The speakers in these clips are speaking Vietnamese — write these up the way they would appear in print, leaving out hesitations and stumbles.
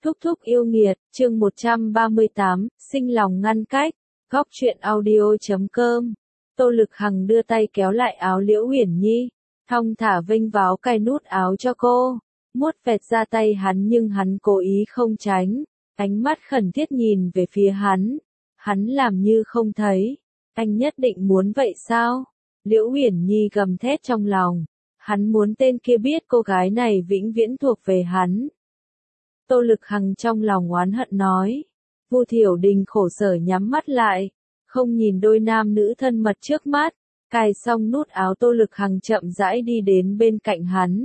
Thúc thúc yêu nghiệt, chương 138, sinh lòng ngăn cách, góc truyện audio.com. Tô Lực Hằng đưa tay kéo lại áo Liễu Uyển Nhi, thong thả vênh váo cài nút áo cho cô, muốt vẹt ra tay hắn nhưng hắn cố ý không tránh, ánh mắt khẩn thiết nhìn về phía hắn làm như không thấy, anh nhất định muốn vậy sao? Liễu Uyển Nhi gầm thét trong lòng, hắn muốn tên kia biết cô gái này vĩnh viễn thuộc về hắn. Tô Lực Hằng trong lòng oán hận nói. Vu Thiểu Đình khổ sở nhắm mắt lại, không nhìn đôi nam nữ thân mật trước mắt, cài xong nút áo Tô Lực Hằng chậm rãi đi đến bên cạnh hắn.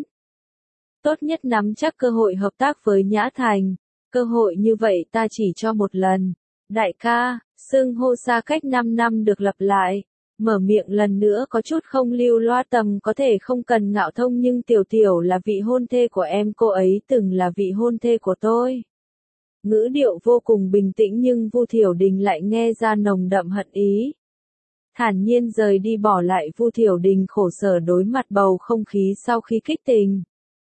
Tốt nhất nắm chắc cơ hội hợp tác với Nhã Thành, cơ hội như vậy ta chỉ cho một lần. Đại ca, xưng hô xa cách 5 năm được lặp lại, mở miệng lần nữa có chút không lưu loát tầm có thể không cần ngạo thông nhưng Tiểu Tiểu là vị hôn thê của em, cô ấy từng là vị hôn thê của tôi. Ngữ điệu vô cùng bình tĩnh nhưng Vu Thiểu Đình lại nghe ra nồng đậm hận ý. Thản nhiên rời đi bỏ lại Vu Thiểu Đình khổ sở đối mặt bầu không khí sau khi kích tình.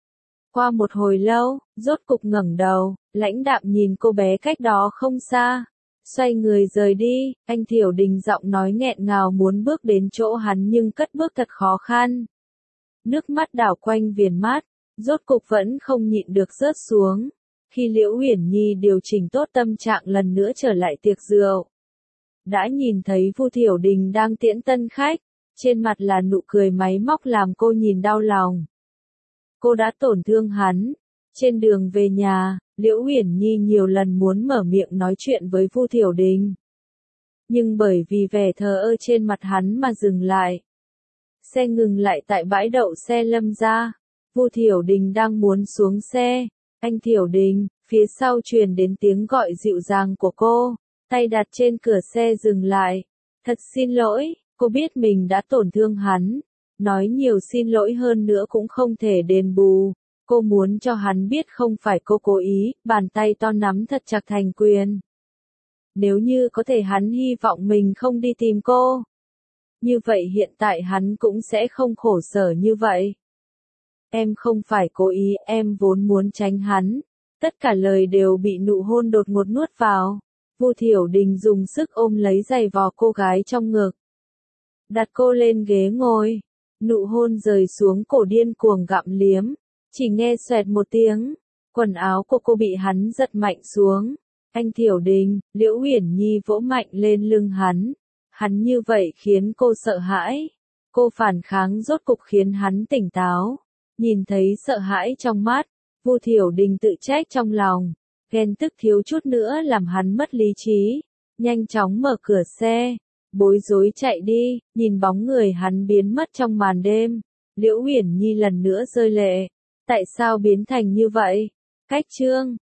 Qua một hồi lâu, rốt cục ngẩng đầu, lãnh đạm nhìn cô bé cách đó không xa. Xoay người rời đi, anh Thiểu Đình giọng nói nghẹn ngào muốn bước đến chỗ hắn nhưng cất bước thật khó khăn. Nước mắt đảo quanh viền mắt, rốt cục vẫn không nhịn được rớt xuống. Khi Liễu Uyển Nhi điều chỉnh tốt tâm trạng lần nữa trở lại tiệc rượu. Đã nhìn thấy Vu Thiểu Đình đang tiễn tân khách, trên mặt là nụ cười máy móc làm cô nhìn đau lòng. Cô đã tổn thương hắn. Trên đường về nhà, Liễu Uyển Nhi nhiều lần muốn mở miệng nói chuyện với Vu Thiểu Đình. Nhưng bởi vì vẻ thờ ơ trên mặt hắn mà dừng lại. Xe ngừng lại tại bãi đậu xe Lâm gia. Vu Thiểu Đình đang muốn xuống xe. Anh Thiểu Đình, phía sau truyền đến tiếng gọi dịu dàng của cô, tay đặt trên cửa xe dừng lại. Thật xin lỗi, cô biết mình đã tổn thương hắn. Nói nhiều xin lỗi hơn nữa cũng không thể đền bù. Cô muốn cho hắn biết không phải cô cố ý, bàn tay to nắm thật chặt thành quyền. Nếu như có thể hắn hy vọng mình không đi tìm cô. Như vậy hiện tại hắn cũng sẽ không khổ sở như vậy. Em không phải cố ý, em vốn muốn tránh hắn. Tất cả lời đều bị nụ hôn đột ngột nuốt vào. Vu Thiểu Đình dùng sức ôm lấy giày vò cô gái trong ngực. Đặt cô lên ghế ngồi. Nụ hôn rời xuống cổ điên cuồng gặm liếm. Chỉ nghe xoẹt một tiếng. Quần áo của cô bị hắn giật mạnh xuống. Anh Thiểu Đình, Liễu Uyển Nhi vỗ mạnh lên lưng hắn. Hắn như vậy khiến cô sợ hãi. Cô phản kháng rốt cục khiến hắn tỉnh táo. Nhìn thấy sợ hãi trong mắt, Vu Thiểu Đình tự trách trong lòng, ghen tức thiếu chút nữa làm hắn mất lý trí, nhanh chóng mở cửa xe, bối rối chạy đi, nhìn bóng người hắn biến mất trong màn đêm. Liễu Uyển Nhi lần nữa rơi lệ, tại sao biến thành như vậy? Cách chương